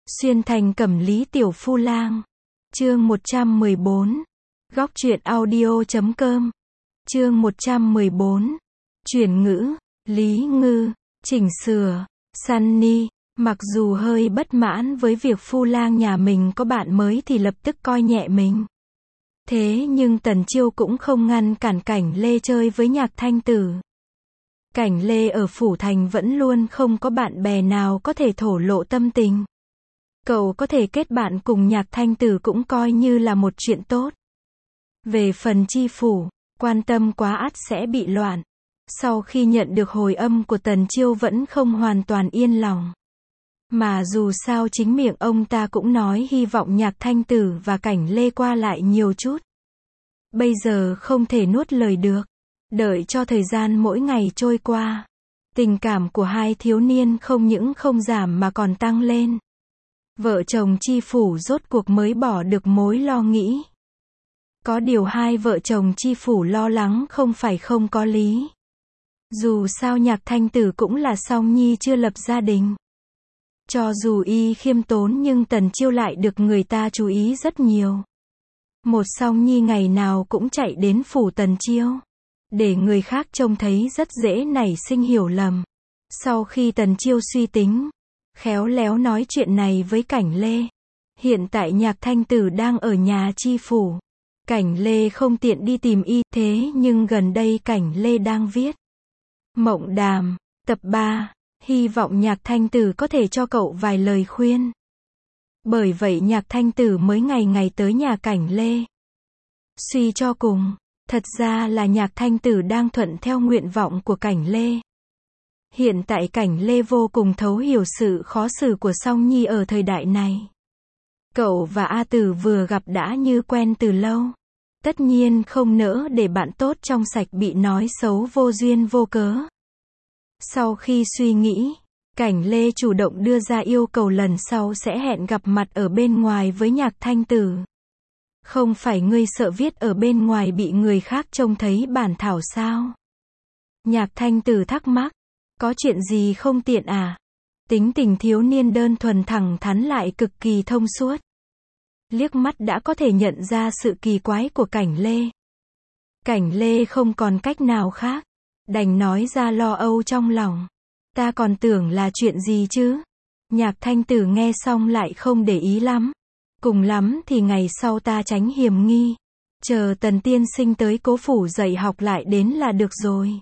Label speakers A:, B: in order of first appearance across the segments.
A: Xuyên thành Cẩm Lý Tiểu Phu Lang. Chương 114. Góc truyện audio.com. Chương 114. Chuyển ngữ, Lý Ngư, chỉnh sửa, Sunny. Mặc dù hơi bất mãn với việc Phu Lang nhà mình có bạn mới thì lập tức coi nhẹ mình. Thế nhưng Tần Chiêu cũng không ngăn cản Cảnh Lê chơi với Nhạc Thanh Tử. Cảnh Lê ở Phủ Thành vẫn luôn không có bạn bè nào có thể thổ lộ tâm tình. Cậu có thể kết bạn cùng Nhạc Thanh Tử cũng coi như là một chuyện tốt. Về phần Chi Phủ, quan tâm quá ắt sẽ bị loạn. Sau khi nhận được hồi âm của Tần Chiêu vẫn không hoàn toàn yên lòng. Mà dù sao chính miệng ông ta cũng nói hy vọng Nhạc Thanh Tử và Cảnh Lê qua lại nhiều chút. Bây giờ không thể nuốt lời được. Đợi cho thời gian mỗi ngày trôi qua. Tình cảm của hai thiếu niên không những không giảm mà còn tăng lên. Vợ chồng Chi Phủ rốt cuộc mới bỏ được mối lo nghĩ. Có điều hai vợ chồng Chi Phủ lo lắng không phải không có lý. Dù sao Nhạc Thanh Tử cũng là song nhi chưa lập gia đình. Cho dù y khiêm tốn nhưng Tần Chiêu lại được người ta chú ý rất nhiều. Một song nhi ngày nào cũng chạy đến phủ Tần Chiêu. Để người khác trông thấy rất dễ nảy sinh hiểu lầm. Sau khi Tần Chiêu suy tính, khéo léo nói chuyện này với Cảnh Lê. Hiện tại Nhạc Thanh Tử đang ở nhà Chi Phủ. Cảnh Lê không tiện đi tìm y, thế nhưng gần đây Cảnh Lê đang viết Mộng Đàm, tập 3, hy vọng Nhạc Thanh Tử có thể cho cậu vài lời khuyên. Bởi vậy Nhạc Thanh Tử mới ngày ngày tới nhà Cảnh Lê. Suy cho cùng, thật ra là Nhạc Thanh Tử đang thuận theo nguyện vọng của Cảnh Lê. Hiện tại Cảnh Lê vô cùng thấu hiểu sự khó xử của song nhi ở thời đại này. Cậu và A Tử vừa gặp đã như quen từ lâu. Tất nhiên không nỡ để bạn tốt trong sạch bị nói xấu vô duyên vô cớ. Sau khi suy nghĩ, Cảnh Lê chủ động đưa ra yêu cầu lần sau sẽ hẹn gặp mặt ở bên ngoài với Nhạc Thanh Tử. Không phải ngươi sợ viết ở bên ngoài bị người khác trông thấy bản thảo sao? Nhạc Thanh Tử thắc mắc. Có chuyện gì không tiện à? Tính tình thiếu niên đơn thuần thẳng thắn lại cực kỳ thông suốt. Liếc mắt đã có thể nhận ra sự kỳ quái của Cảnh Lê. Cảnh Lê không còn cách nào khác. Đành nói ra lo âu trong lòng. Ta còn tưởng là chuyện gì chứ? Nhạc Thanh Tử nghe xong lại không để ý lắm. Cùng lắm thì ngày sau ta tránh hiểm nghi. Chờ Tần tiên sinh tới Cố Phủ dạy học lại đến là được rồi.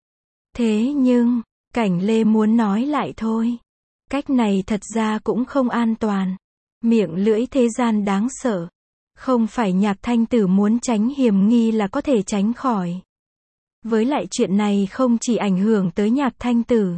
A: Thế nhưng, Cảnh Lê muốn nói lại thôi. Cách này thật ra cũng không an toàn. Miệng lưỡi thế gian đáng sợ. Không phải Nhạc Thanh Tử muốn tránh hiểm nghi là có thể tránh khỏi. Với lại chuyện này không chỉ ảnh hưởng tới Nhạc Thanh Tử.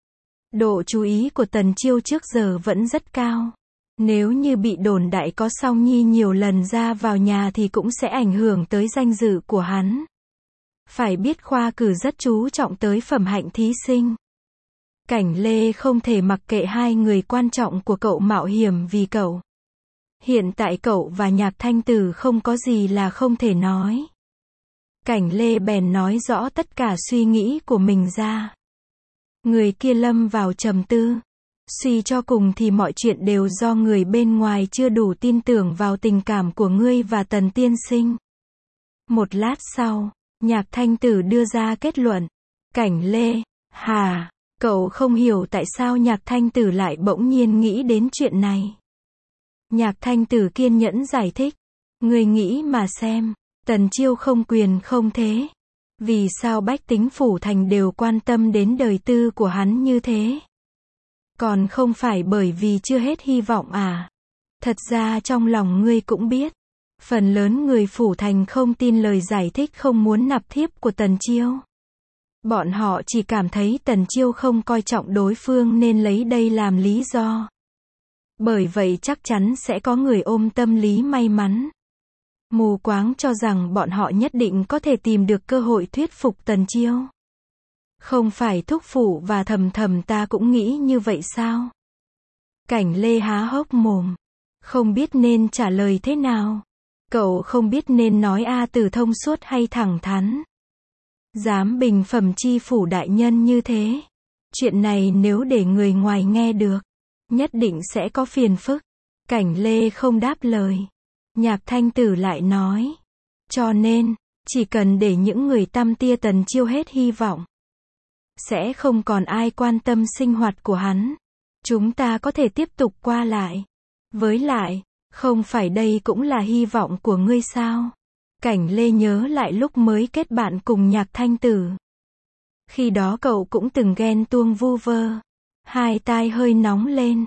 A: Độ chú ý của Tần Chiêu trước giờ vẫn rất cao. Nếu như bị đồn đại có song nhi nhiều lần ra vào nhà thì cũng sẽ ảnh hưởng tới danh dự của hắn. Phải biết khoa cử rất chú trọng tới phẩm hạnh thí sinh. Cảnh Lê không thể mặc kệ hai người quan trọng của cậu mạo hiểm vì cậu. Hiện tại cậu và Nhạc Thanh Tử không có gì là không thể nói. Cảnh Lê bèn nói rõ tất cả suy nghĩ của mình ra. Người kia lâm vào trầm tư. Suy cho cùng thì mọi chuyện đều do người bên ngoài chưa đủ tin tưởng vào tình cảm của ngươi và Tần tiên sinh. Một lát sau, Nhạc Thanh Tử đưa ra kết luận. Cảnh Lê, hà, cậu không hiểu tại sao Nhạc Thanh Tử lại bỗng nhiên nghĩ đến chuyện này. Nhạc Thanh Tử kiên nhẫn giải thích. Ngươi nghĩ mà xem, Tần Chiêu không quyền không thế. Vì sao bách tính Phủ Thành đều quan tâm đến đời tư của hắn như thế? Còn không phải bởi vì chưa hết hy vọng à? Thật ra trong lòng ngươi cũng biết. Phần lớn người Phủ Thành không tin lời giải thích không muốn nạp thiếp của Tần Chiêu. Bọn họ chỉ cảm thấy Tần Chiêu không coi trọng đối phương nên lấy đây làm lý do. Bởi vậy chắc chắn sẽ có người ôm tâm lý may mắn. Mù quáng cho rằng bọn họ nhất định có thể tìm được cơ hội thuyết phục Tần Chiêu. Không phải Thúc Phụ và Thầm Thầm ta cũng nghĩ như vậy sao? Cảnh Lê há hốc mồm. Không biết nên trả lời thế nào. Cậu không biết nên nói A Tử thông suốt hay thẳng thắn. Dám bình phẩm Chi Phủ đại nhân như thế. Chuyện này nếu để người ngoài nghe được. nhất định sẽ có phiền phức. Cảnh Lê không đáp lời. Nhạc Thanh Tử lại nói. Cho nên, chỉ cần để những người tăm tia Tần Chiêu hết hy vọng, sẽ không còn ai quan tâm sinh hoạt của hắn. Chúng ta có thể tiếp tục qua lại. Với lại, không phải đây cũng là hy vọng của ngươi sao? Cảnh Lê nhớ lại lúc mới kết bạn cùng Nhạc Thanh Tử. Khi đó cậu cũng từng ghen tuông vu vơ. Hai tai hơi nóng lên.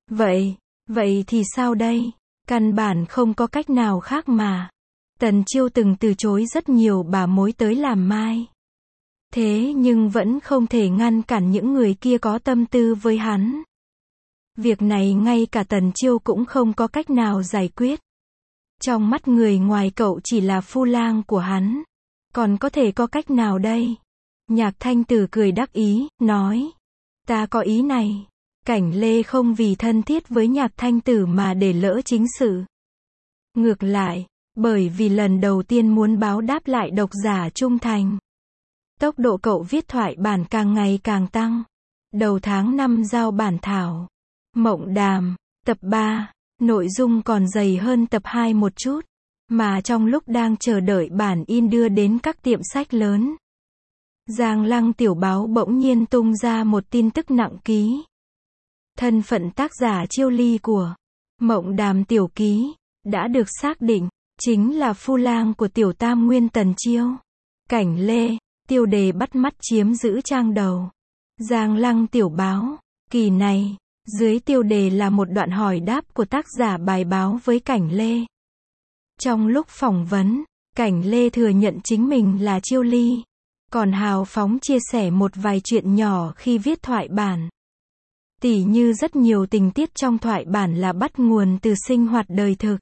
A: Vậy thì sao đây? Căn bản không có cách nào khác mà. Tần Chiêu từng từ chối rất nhiều bà mối tới làm mai. Thế nhưng vẫn không thể ngăn cản những người kia có tâm tư với hắn. Việc này ngay cả Tần Chiêu cũng không có cách nào giải quyết. Trong mắt người ngoài cậu chỉ là phu lang của hắn. Còn có thể có cách nào đây? Nhạc Thanh Tử cười đắc ý, nói. Ta có ý này. Cảnh Lê không vì thân thiết với Nhạc Thanh Tử mà để lỡ chính sự. Ngược lại, bởi vì lần đầu tiên muốn báo đáp lại độc giả trung thành. Tốc độ cậu viết thoại bản càng ngày càng tăng. Đầu tháng 5 giao bản thảo. Mộng Đàm, tập 3, nội dung còn dày hơn tập 2 một chút. Mà trong lúc đang chờ đợi bản in đưa đến các tiệm sách lớn, Giang Lăng Tiểu Báo bỗng nhiên tung ra một tin tức nặng ký. Thân phận tác giả Chiêu Ly của Mộng Đàm tiểu ký đã được xác định, chính là phu lang của tiểu tam nguyên Tần Chiêu. Cảnh Lê, tiêu đề bắt mắt chiếm giữ trang đầu. Giang Lăng Tiểu Báo, kỳ này, dưới tiêu đề là một đoạn hỏi đáp của tác giả bài báo với Cảnh Lê. Trong lúc phỏng vấn, Cảnh Lê thừa nhận chính mình là Chiêu Ly, còn hào phóng chia sẻ một vài chuyện nhỏ khi viết thoại bản. Tỉ như rất nhiều tình tiết trong thoại bản là bắt nguồn từ sinh hoạt đời thực.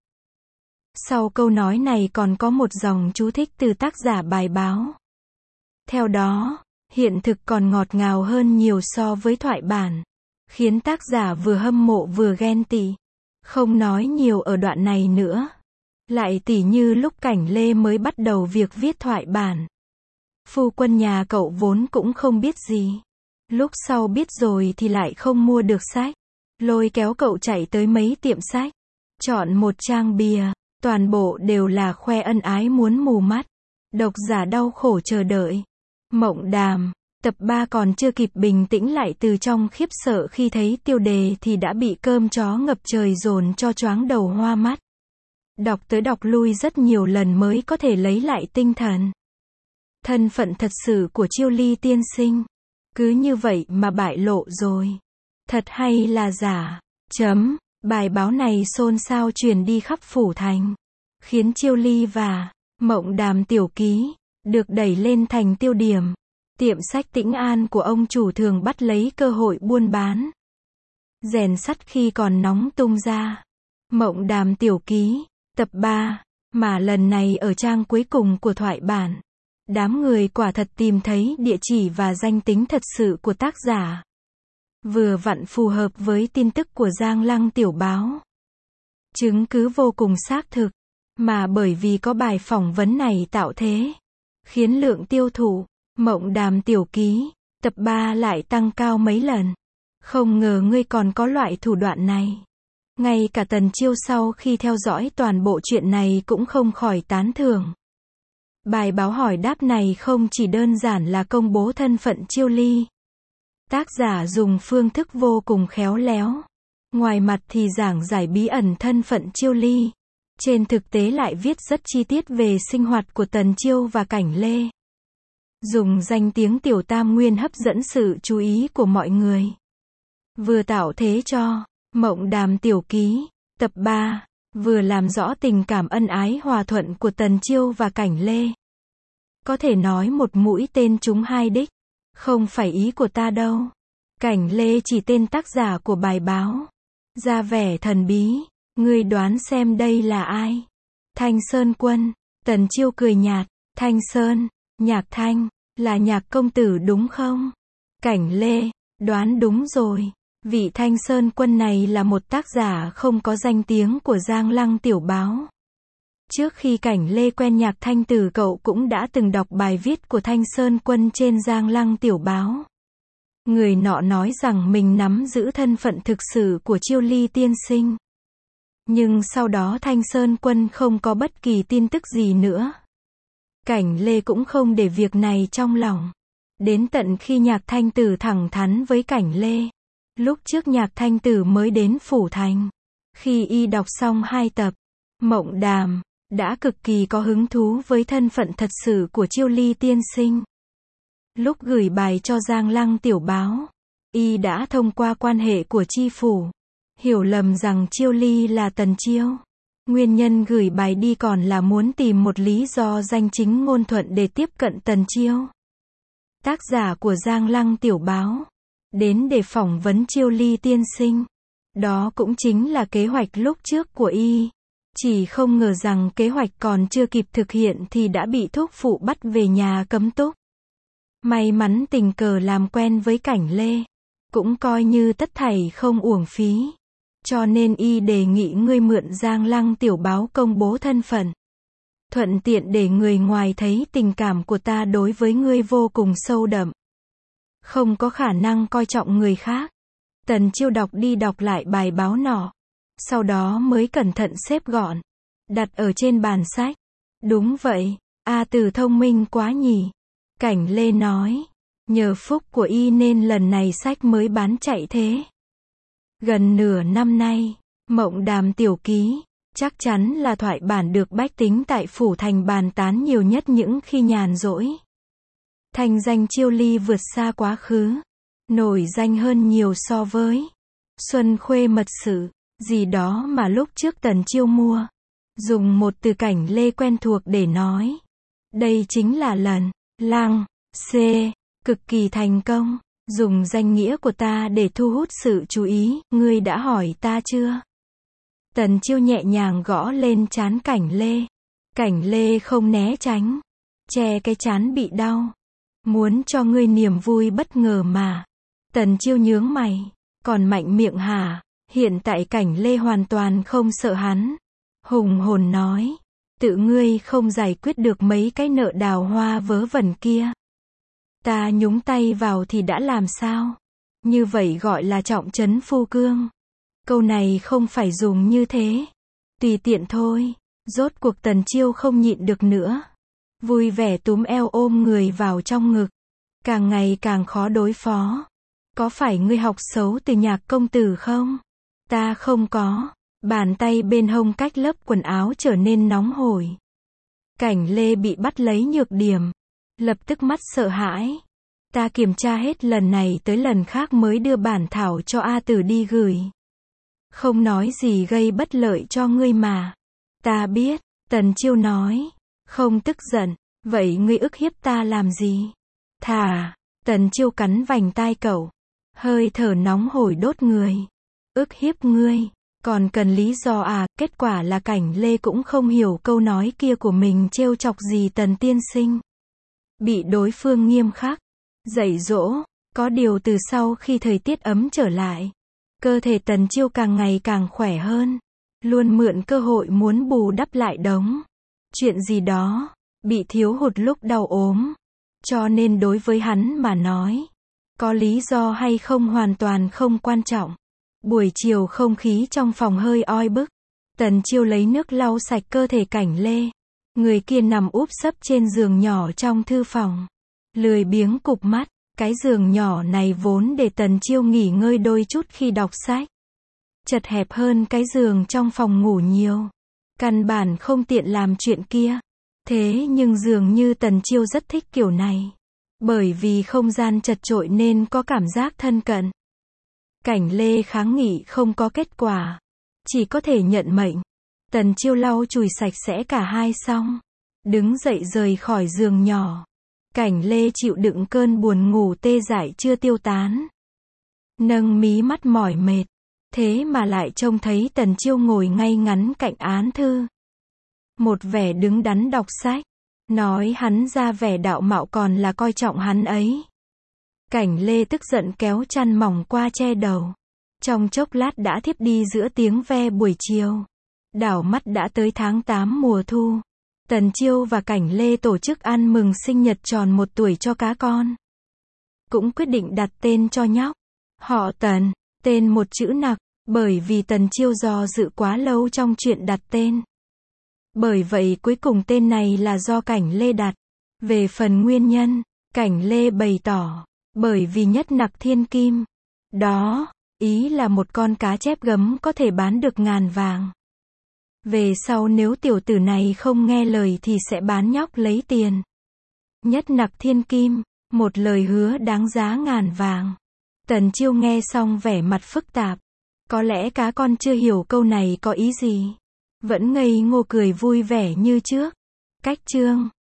A: Sau câu nói này còn có một dòng chú thích từ tác giả bài báo. Theo đó, hiện thực còn ngọt ngào hơn nhiều so với thoại bản, khiến tác giả vừa hâm mộ vừa ghen tị. Không nói nhiều ở đoạn này nữa. Lại tỉ như lúc Cảnh Lê mới bắt đầu việc viết thoại bản. Phu quân nhà cậu vốn cũng không biết gì. Lúc sau biết rồi thì lại không mua được sách. Lôi kéo cậu chạy tới mấy tiệm sách. Chọn một trang bìa. Toàn bộ đều là khoe ân ái muốn mù mắt. Độc giả đau khổ chờ đợi. Mộng Đàm, tập 3 còn chưa kịp bình tĩnh lại từ trong khiếp sợ khi thấy tiêu đề thì đã bị cơm chó ngập trời dồn cho choáng đầu hoa mắt. Đọc tới đọc lui rất nhiều lần mới có thể lấy lại tinh thần. Thân phận thật sự của Chiêu Ly tiên sinh. Cứ như vậy mà bại lộ rồi. Thật hay là giả? Bài báo này xôn xao truyền đi khắp phủ thành. Khiến Chiêu Ly và Mộng Đàm tiểu ký được đẩy lên thành tiêu điểm. Tiệm sách Tĩnh An của ông chủ thường bắt lấy cơ hội buôn bán. Rèn sắt khi còn nóng tung ra. Mộng Đàm tiểu ký, tập 3, mà lần này ở trang cuối cùng của thoại bản. Đám người quả thật tìm thấy địa chỉ và danh tính thật sự của tác giả. Vừa vặn phù hợp với tin tức của Giang Lăng Tiểu Báo. Chứng cứ vô cùng xác thực, mà bởi vì có bài phỏng vấn này tạo thế, khiến lượng tiêu thụ Mộng Đàm tiểu ký, tập 3 lại tăng cao mấy lần. Không ngờ ngươi còn có loại thủ đoạn này. Ngay cả Tần Chiêu sau khi theo dõi toàn bộ chuyện này cũng không khỏi tán thưởng. Bài báo hỏi đáp này không chỉ đơn giản là công bố thân phận Chiêu Ly. Tác giả dùng phương thức vô cùng khéo léo. Ngoài mặt thì giảng giải bí ẩn thân phận Chiêu Ly. Trên thực tế lại viết rất chi tiết về sinh hoạt của Tần Chiêu và Cảnh Lê. Dùng danh tiếng tiểu tam nguyên hấp dẫn sự chú ý của mọi người. Vừa tạo thế cho Mộng Đàm tiểu ký, tập 3, vừa làm rõ tình cảm ân ái hòa thuận của Tần Chiêu và Cảnh Lê. Có thể nói một mũi tên trúng hai đích. Không phải ý của ta đâu. Cảnh Lê chỉ tên tác giả của bài báo. Ra vẻ thần bí. Ngươi đoán xem đây là ai? Thanh Sơn Quân. Tần Chiêu cười nhạt. Thanh Sơn, Nhạc Thanh, là Nhạc công tử đúng không? Cảnh Lê, đoán đúng rồi. Vị Thanh Sơn Quân này là một tác giả không có danh tiếng của Giang Lăng Tiểu Báo. Trước khi Cảnh Lê quen Nhạc Thanh Tử cậu cũng đã từng đọc bài viết của Thanh Sơn Quân trên Giang Lăng Tiểu Báo. Người nọ nói rằng mình nắm giữ thân phận thực sự của Chiêu Ly tiên sinh. Nhưng sau đó Thanh Sơn Quân không có bất kỳ tin tức gì nữa. Cảnh Lê cũng không để việc này trong lòng. Đến tận khi Nhạc Thanh Tử thẳng thắn với Cảnh Lê. Lúc trước Nhạc Thanh Tử mới đến Phủ Thành. Khi y đọc xong 2 tập, Mộng Đàm, đã cực kỳ có hứng thú với thân phận thật sự của Chiêu Ly tiên sinh. Lúc gửi bài cho Giang Lăng tiểu báo, y đã thông qua quan hệ của chi phủ, hiểu lầm rằng Chiêu Ly là Tần Chiêu. Nguyên nhân gửi bài đi còn là muốn tìm một lý do danh chính ngôn thuận để tiếp cận Tần Chiêu. Tác giả của Giang Lăng tiểu báo đến để phỏng vấn Chiêu Ly tiên sinh. Đó cũng chính là kế hoạch lúc trước của y. Chỉ không ngờ rằng kế hoạch còn chưa kịp thực hiện thì đã bị thúc phụ bắt về nhà cấm túc. May mắn tình cờ làm quen với Cảnh Lê, cũng coi như tất thảy không uổng phí. Cho nên y đề nghị ngươi mượn Giang Lăng tiểu báo công bố thân phận. Thuận tiện để người ngoài thấy tình cảm của ta đối với ngươi vô cùng sâu đậm. Không có khả năng coi trọng người khác. Tần Chiêu đọc đi đọc lại bài báo nọ. Sau đó mới cẩn thận xếp gọn. Đặt ở trên bàn sách. Đúng vậy, A Tử thông minh quá nhỉ. Cảnh Lê nói. Nhờ phúc của y nên lần này sách mới bán chạy thế. Gần nửa năm nay, Mộng Đàm tiểu ký, chắc chắn là thoại bản được bách tính tại Phủ Thành bàn tán nhiều nhất những khi nhàn rỗi. Thành danh Chiêu Ly vượt xa quá khứ. Nổi danh hơn nhiều so với Xuân Khuê Mật Sử, gì đó mà lúc trước Tần Chiêu mua. Dùng một từ Cảnh Lê quen thuộc để nói. Đây chính là lần Lăng C. Cực kỳ thành công. Dùng danh nghĩa của ta để thu hút sự chú ý, ngươi đã hỏi ta chưa? Tần Chiêu nhẹ nhàng gõ lên trán Cảnh Lê. Cảnh Lê không né tránh. Che cái trán bị đau. Muốn cho ngươi niềm vui bất ngờ mà. Tần Chiêu nhướng mày. Còn mạnh miệng hả? Hiện tại Cảnh Lê hoàn toàn không sợ hắn. Hùng hồn nói. Tự ngươi không giải quyết được mấy cái nợ đào hoa vớ vẩn kia. Ta nhúng tay vào thì đã làm sao? Như vậy gọi là trọng trấn phu cương. Câu này không phải dùng như thế. Tùy tiện thôi. Rốt cuộc Tần Chiêu không nhịn được nữa. Vui vẻ túm eo ôm người vào trong ngực. Càng ngày càng khó đối phó. Có phải ngươi học xấu từ Nhạc công tử không? Ta không có. Bàn tay bên hông cách lớp quần áo trở nên nóng hổi. Cảnh Lê bị bắt lấy nhược điểm. Lập tức mắt sợ hãi. Ta kiểm tra hết lần này tới lần khác mới đưa bản thảo cho A Tử đi gửi. Không nói gì gây bất lợi cho ngươi mà. Ta biết, Tần Chiêu nói. Không tức giận, vậy ngươi ức hiếp ta làm gì? Thà, Tần Chiêu cắn vành tai cậu. Hơi thở nóng hổi đốt người. Ức hiếp ngươi, còn cần lý do à? Kết quả là Cảnh Lê cũng không hiểu câu nói kia của mình trêu chọc gì Tần tiên sinh. Bị đối phương nghiêm khắc dạy dỗ. Có điều từ sau khi thời tiết ấm trở lại, cơ thể Tần Chiêu càng ngày càng khỏe hơn. Luôn mượn cơ hội muốn bù đắp lại đống chuyện gì đó bị thiếu hụt lúc đau ốm. Cho nên đối với hắn mà nói, có lý do hay không hoàn toàn không quan trọng. Buổi chiều không khí trong phòng hơi oi bức. Tần Chiêu lấy nước lau sạch cơ thể Cảnh Lê. Người kia nằm úp sấp trên giường nhỏ trong thư phòng. Lười biếng cụp mắt. Cái giường nhỏ này vốn để Tần Chiêu nghỉ ngơi đôi chút khi đọc sách. Chật hẹp hơn cái giường trong phòng ngủ nhiều. Căn bản không tiện làm chuyện kia. Thế nhưng dường như Tần Chiêu rất thích kiểu này. Bởi vì không gian chật chội nên có cảm giác thân cận. Cảnh Lê kháng nghị không có kết quả. Chỉ có thể nhận mệnh. Tần Chiêu lau chùi sạch sẽ cả hai xong. Đứng dậy rời khỏi giường nhỏ. Cảnh Lê chịu đựng cơn buồn ngủ tê dại chưa tiêu tán. Nâng mí mắt mỏi mệt. Thế mà lại trông thấy Tần Chiêu ngồi ngay ngắn cạnh án thư. Một vẻ đứng đắn đọc sách. Nói hắn ra vẻ đạo mạo còn là coi trọng hắn ấy. Cảnh Lê tức giận kéo chăn mỏng qua che đầu. Trong chốc lát đã thiếp đi giữa tiếng ve buổi chiều. Đảo mắt đã tới tháng 8 mùa thu. Tần Chiêu và Cảnh Lê tổ chức ăn mừng sinh nhật tròn 1 tuổi cho cá con. cũng quyết định đặt tên cho nhóc. Họ Tần, tên một chữ nặc, bởi vì Tần Chiêu do dự quá lâu trong chuyện đặt tên. Bởi vậy cuối cùng tên này là do Cảnh Lê đặt. Về phần nguyên nhân, Cảnh Lê bày tỏ, bởi vì nhất nặc thiên kim. Đó, ý là một con cá chép gấm có thể bán được ngàn vàng. Về sau nếu tiểu tử này không nghe lời thì sẽ bán nhóc lấy tiền. Nhất nặc thiên kim, một lời hứa đáng giá ngàn vàng. Tần Chiêu nghe xong vẻ mặt phức tạp. Có lẽ cá con chưa hiểu câu này có ý gì. Vẫn ngây ngô cười vui vẻ như trước. Cách chương